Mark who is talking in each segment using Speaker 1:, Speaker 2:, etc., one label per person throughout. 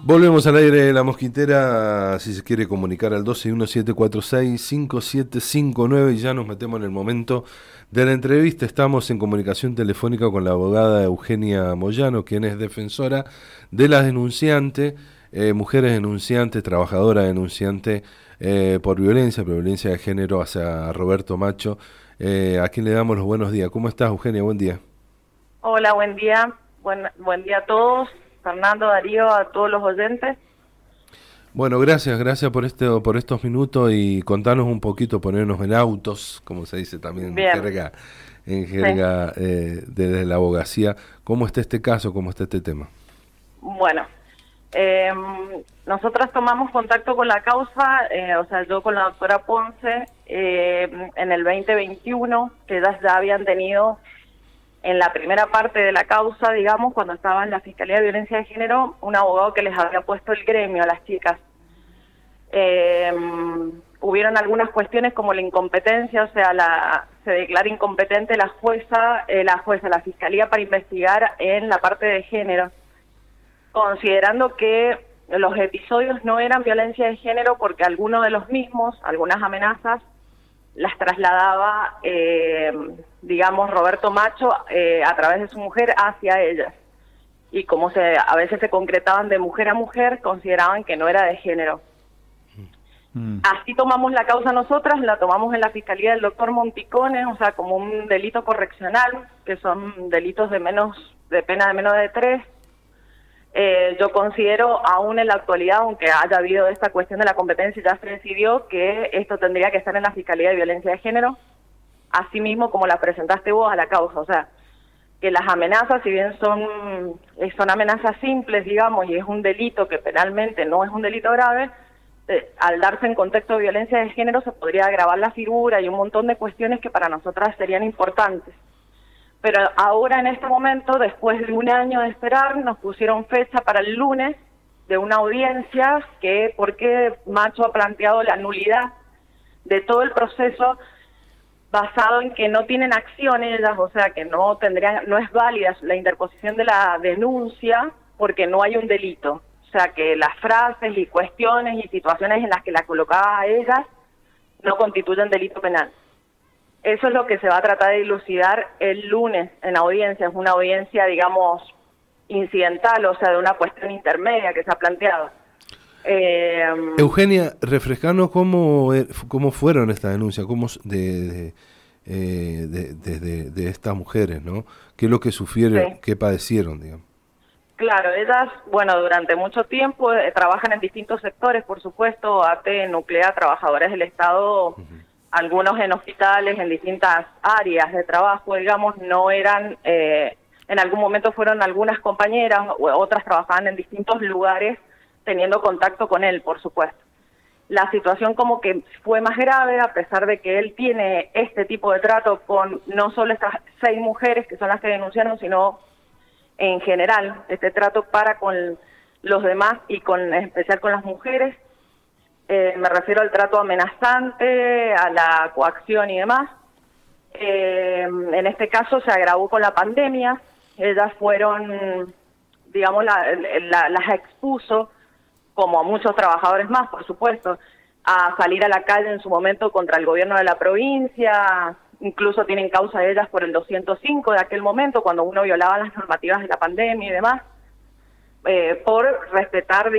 Speaker 1: Volvemos al aire de La Mosquitera, si se quiere comunicar al 1217465759 y ya nos metemos en el momento de la entrevista. Estamos en comunicación telefónica con la abogada Eugenia Moyano, quien es defensora de las denunciantes, mujeres denunciantes, trabajadoras denunciantes por violencia de género hacia Roberto Macho, a quien le damos los buenos días. ¿Cómo estás, Eugenia? Buen día.
Speaker 2: Hola, buen día. Buen día a todos. Fernando, Darío, a todos los oyentes.
Speaker 1: Bueno, gracias por estos minutos y contanos un poquito, ponernos en autos, como se dice también en jerga
Speaker 2: Sí.
Speaker 1: de la abogacía. ¿Cómo está este caso? ¿Cómo está este tema?
Speaker 2: Bueno, nosotras tomamos contacto con la causa, yo con la doctora Ponce, en el 2021, que ellas ya habían tenido en la primera parte de la causa, digamos, cuando estaba en la Fiscalía de Violencia de Género, un abogado que les había puesto el gremio a las chicas. Hubieron algunas cuestiones como la incompetencia, se declara incompetente la Fiscalía para investigar en la parte de género, considerando que los episodios no eran violencia de género porque algunos de los mismos, algunas amenazas, las trasladaba, Roberto Macho a través de su mujer hacia ellas. Y como a veces se concretaban de mujer a mujer, consideraban que no era de género. Así tomamos la causa nosotras, la tomamos en la Fiscalía del doctor Monticone, como un delito correccional, que son delitos de pena de menos de 3. Yo considero, aún en la actualidad, aunque haya habido esta cuestión de la competencia, ya se decidió que esto tendría que estar en la Fiscalía de Violencia de Género, así mismo como la presentaste vos a la causa. Que las amenazas, si bien son amenazas simples, digamos, y es un delito que penalmente no es un delito grave, al darse en contexto de violencia de género se podría agravar la figura y un montón de cuestiones que para nosotras serían importantes. Pero ahora, en este momento, después de un año de esperar, nos pusieron fecha para el lunes de una audiencia porque Macho ha planteado la nulidad de todo el proceso basado en que no tienen acción ellas, que no es válida la interposición de la denuncia porque no hay un delito. Que las frases y cuestiones y situaciones en las que la colocaba a ellas no constituyen delito penal. Eso es lo que se va a tratar de dilucidar el lunes en audiencia. Es una audiencia, digamos, incidental, de una cuestión intermedia que se ha planteado.
Speaker 1: Eugenia, refrescanos cómo fueron estas denuncias, de estas mujeres, ¿no? ¿Qué es lo que sufrieron,
Speaker 2: Sí.
Speaker 1: qué padecieron, digamos?
Speaker 2: Claro, ellas, durante mucho tiempo trabajan en distintos sectores, por supuesto, ATE nuclea trabajadores del Estado, algunos en hospitales, en distintas áreas de trabajo, no eran, en algún momento fueron algunas compañeras, otras trabajaban en distintos lugares, teniendo contacto con él, por supuesto. La situación como que fue más grave, a pesar de que él tiene este tipo de trato con no solo estas 6 mujeres que son las que denunciaron, sino en general, este trato para con los demás y en especial con las mujeres. Me refiero al trato amenazante, a la coacción y demás. En este caso se agravó con la pandemia. Ellas fueron, las expuso, como a muchos trabajadores más, por supuesto, a salir a la calle en su momento contra el gobierno de la provincia. Incluso tienen causa de ellas por el 205 de aquel momento, cuando uno violaba las normativas de la pandemia y demás, por respetar,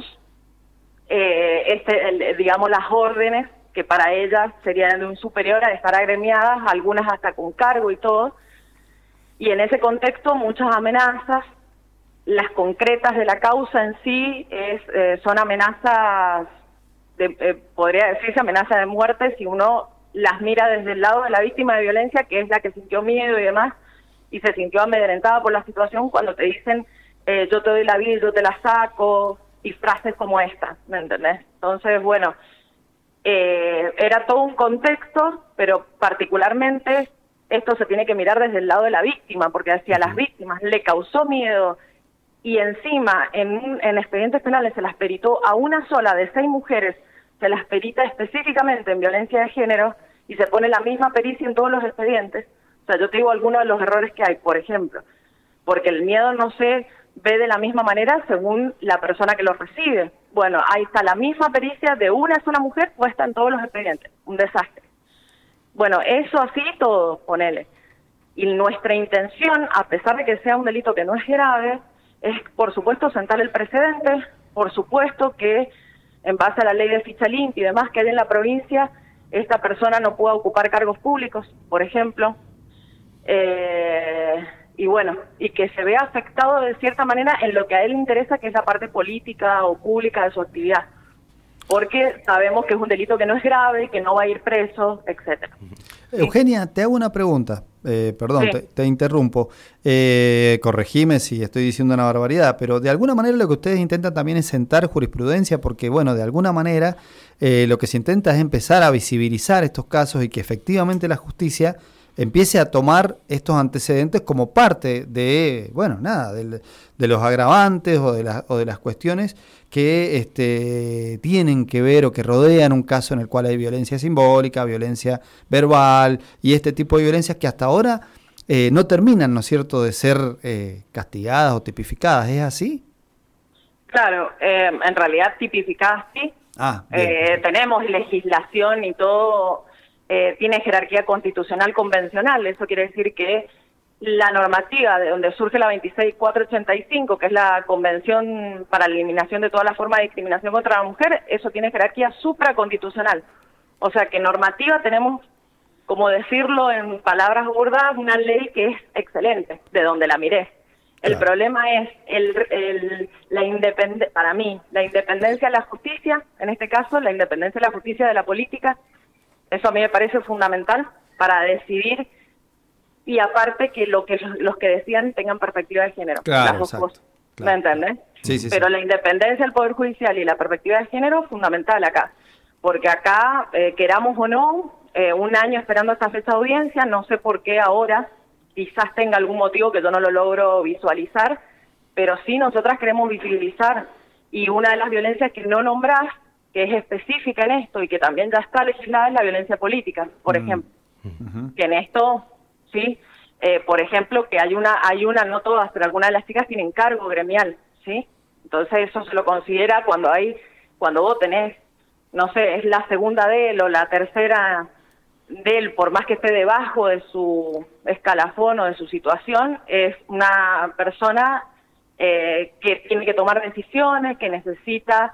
Speaker 2: las órdenes que para ellas serían de un superior al estar agremiadas, algunas hasta con cargo y todo. Y en ese contexto, muchas amenazas, las concretas de la causa en sí son amenazas, podría decirse amenaza de muerte si uno las mira desde el lado de la víctima de violencia, que es la que sintió miedo y demás, y se sintió amedrentada por la situación cuando te dicen, yo te doy la vida y yo te la saco, y frases como esta, ¿me entendés? Entonces, era todo un contexto, pero particularmente esto se tiene que mirar desde el lado de la víctima, porque hacia las víctimas le causó miedo, y encima en expedientes penales se las peritó a una sola de 6 mujeres, se las perita específicamente en violencia de género, y se pone la misma pericia en todos los expedientes. Yo te digo algunos de los errores que hay, por ejemplo, porque el miedo, ve de la misma manera según la persona que lo recibe. Bueno, ahí está la misma pericia de una sola mujer puesta en todos los expedientes. Un desastre. Bueno, eso así todo, ponele. Y nuestra intención, a pesar de que sea un delito que no es grave, es, por supuesto, sentar el precedente, por supuesto que en base a la ley de ficha limpia y demás que hay en la provincia, esta persona no pueda ocupar cargos públicos, por ejemplo, y bueno, y que se vea afectado de cierta manera en lo que a él le interesa, que es la parte política o pública de su actividad, porque sabemos que es un delito que no es grave, que no va a ir preso, etcétera.
Speaker 3: Eugenia, te hago una pregunta, perdón, sí. te interrumpo, corregime si estoy diciendo una barbaridad, pero de alguna manera lo que ustedes intentan también es sentar jurisprudencia, porque bueno, de alguna manera lo que se intenta es empezar a visibilizar estos casos y que efectivamente la justicia empiece a tomar estos antecedentes como parte de, bueno, nada, de los agravantes o de las cuestiones que tienen que ver o que rodean un caso en el cual hay violencia simbólica, violencia verbal y este tipo de violencias que hasta ahora no terminan, ¿no es cierto?, de ser castigadas o tipificadas. ¿Es así?
Speaker 2: Claro, en realidad tipificadas sí. Tenemos legislación y todo. Tiene jerarquía constitucional convencional, eso quiere decir que la normativa de donde surge la 26485, que es la Convención para la Eliminación de todas las formas de discriminación contra la mujer, eso tiene jerarquía supraconstitucional. O sea que normativa tenemos, como decirlo en palabras burdas, una ley que es excelente, de donde la miré. El problema es para mí, la independencia de la justicia, en este caso, la independencia de la justicia de la política. Eso a mí me parece fundamental para decidir, y aparte que los que decían tengan perspectiva de género.
Speaker 3: Claro,
Speaker 2: las dos cosas. Claro. ¿Me entiendes?
Speaker 3: Sí.
Speaker 2: Pero la independencia del Poder Judicial y la perspectiva de género es fundamental acá. Porque acá, queramos o no, un año esperando esta fecha de audiencia, no sé por qué ahora, quizás tenga algún motivo que yo no lo logro visualizar, pero sí nosotras queremos visibilizar, y una de las violencias que no nombrás, que es específica en esto y que también ya está legislada, es la violencia política, por ejemplo. Que en esto, sí, por ejemplo, que hay una, no todas, pero algunas de las chicas tienen cargo gremial, ¿sí? Entonces eso se lo considera cuando vos tenés, no sé, es la segunda de él o la tercera de él, por más que esté debajo de su escalafón o de su situación, es una persona que tiene que tomar decisiones, que necesita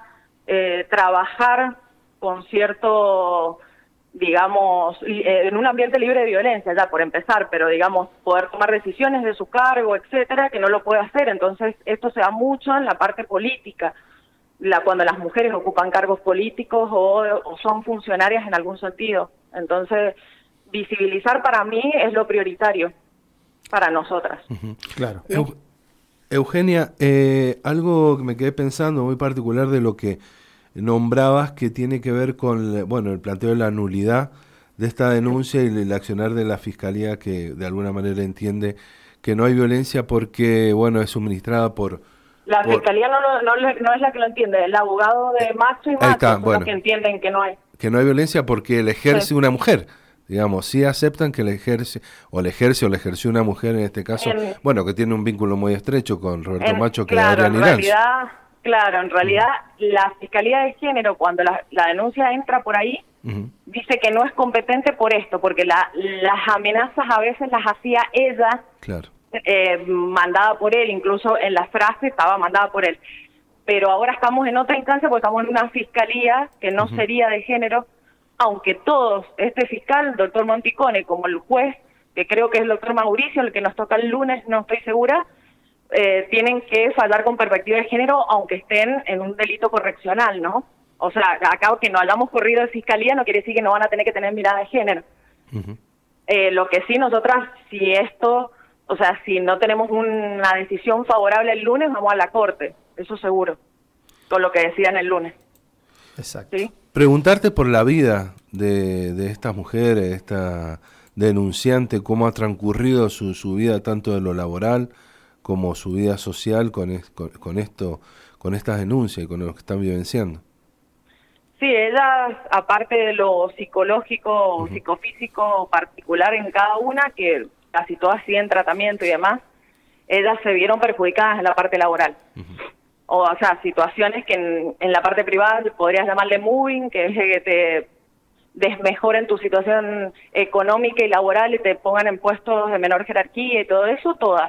Speaker 2: trabajar con cierto, digamos, en un ambiente libre de violencia, ya por empezar, pero digamos, poder tomar decisiones de su cargo, etcétera, que no lo puede hacer. Entonces, esto se da mucho en la parte política, cuando las mujeres ocupan cargos políticos o son funcionarias en algún sentido. Entonces, visibilizar para mí es lo prioritario para nosotras.
Speaker 3: Claro.
Speaker 1: Eugenia, algo que me quedé pensando muy particular de lo que nombrabas, que tiene que ver con el planteo de la nulidad de esta denuncia y el accionar de la Fiscalía, que de alguna manera entiende que no hay violencia porque es suministrada por...
Speaker 2: La Fiscalía no es la que lo entiende, el abogado de macho y macho son los que entienden que no hay.
Speaker 1: Que no hay violencia porque la ejerce una mujer. Digamos, sí aceptan que le ejerce o le ejerció una mujer en este caso, que tiene un vínculo muy estrecho con Roberto Macho, que Adrián Irán.
Speaker 2: Claro, en realidad la Fiscalía de Género, cuando la denuncia entra por ahí, dice que no es competente por esto, porque las amenazas a veces las hacía ella, mandada por él, incluso en la frase estaba mandada por él. Pero ahora estamos en otra instancia porque estamos en una fiscalía que no sería de género, aunque todos, este fiscal, el doctor Monticone, como el juez, que creo que es el doctor Mauricio, el que nos toca el lunes, no estoy segura, tienen que fallar con perspectiva de género, aunque estén en un delito correccional, ¿no? O sea, acá que no hayamos corrido de fiscalía no quiere decir que no van a tener que tener mirada de género. Lo que sí, nosotras, si no tenemos una decisión favorable el lunes, vamos a la corte, eso seguro, con lo que decidan el lunes.
Speaker 3: Exacto.
Speaker 2: ¿Sí?
Speaker 1: Preguntarte por la vida de estas mujeres, esta denunciante, cómo ha transcurrido su vida tanto de lo laboral como su vida social con estas denuncias y con lo que están vivenciando.
Speaker 2: Sí, ellas, aparte de lo psicológico, psicofísico particular en cada una, que casi todas siguen tratamiento y demás, ellas se vieron perjudicadas en la parte laboral. O sea, situaciones que en la parte privada podrías llamarle moving, que es que te desmejoren tu situación económica y laboral y te pongan en puestos de menor jerarquía y todo eso, todas.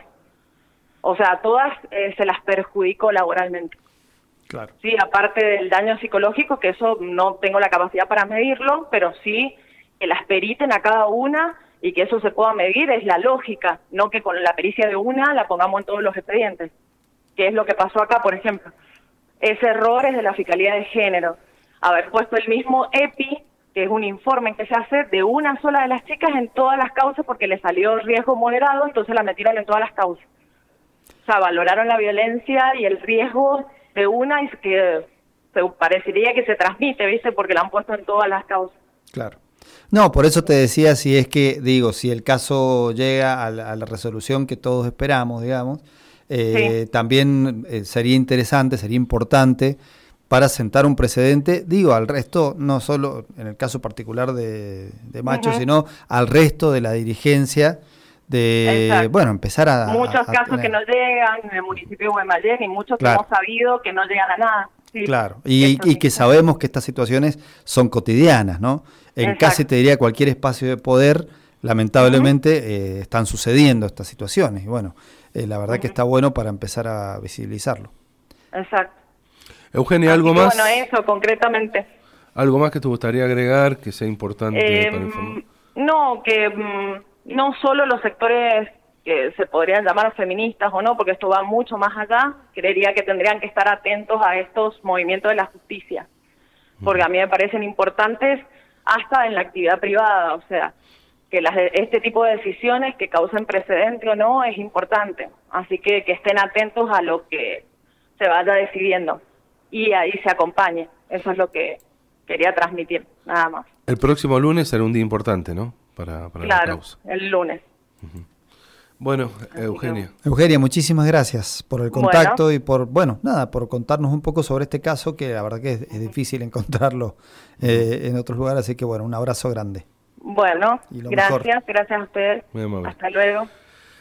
Speaker 2: O sea, todas se las perjudicó laboralmente.
Speaker 3: Claro.
Speaker 2: Sí, aparte del daño psicológico, que eso no tengo la capacidad para medirlo, pero sí que las periten a cada una y que eso se pueda medir es la lógica, no que con la pericia de una la pongamos en todos los expedientes, que es lo que pasó acá, por ejemplo. Ese error es de la Fiscalía de Género, haber puesto el mismo EPI, que es un informe que se hace de una sola de las chicas en todas las causas porque le salió riesgo moderado, entonces la metieron en todas las causas. O sea, valoraron la violencia y el riesgo de una y que parecería que se transmite, ¿viste? Porque la han puesto en todas las causas.
Speaker 3: Claro. No, por eso te decía, si es que, digo, si el caso llega a la resolución que todos esperamos, digamos, sí, también sería interesante, sería importante para sentar un precedente, digo, al resto, no solo en el caso particular de Macho, sino al resto de la dirigencia, de, exacto, bueno, empezar a...
Speaker 2: Muchos casos que no llegan en el municipio de Guaymallén y muchos que hemos sabido que no llegan a nada. Sí,
Speaker 3: claro, y que sabemos que estas situaciones son cotidianas, ¿no? En casi, te diría, cualquier espacio de poder, lamentablemente, están sucediendo estas situaciones. Y bueno, la verdad que está bueno para empezar a visibilizarlo.
Speaker 2: Exacto.
Speaker 1: Eugenia, ¿algo más?
Speaker 2: Bueno, eso, concretamente.
Speaker 1: ¿Algo más que te gustaría agregar, que sea importante para informar?
Speaker 2: No, que no solo los sectores que se podrían llamar feministas o no, porque esto va mucho más allá, creería que tendrían que estar atentos a estos movimientos de la justicia, porque a mí me parecen importantes hasta en la actividad privada, o sea, que este tipo de decisiones que causen precedente o no es importante, así que estén atentos a lo que se vaya decidiendo y ahí se acompañe, eso es lo que quería transmitir, nada más.
Speaker 1: El próximo lunes será un día importante, ¿no? Para la causa.
Speaker 2: El lunes.
Speaker 1: Bueno, Eugenia.
Speaker 3: Eugenia, muchísimas gracias por el contacto y por, por contarnos un poco sobre este caso, que la verdad que es difícil encontrarlo en otros lugares, así que un abrazo grande.
Speaker 2: Bueno, gracias a ustedes.
Speaker 1: Muy amable.
Speaker 2: Hasta luego.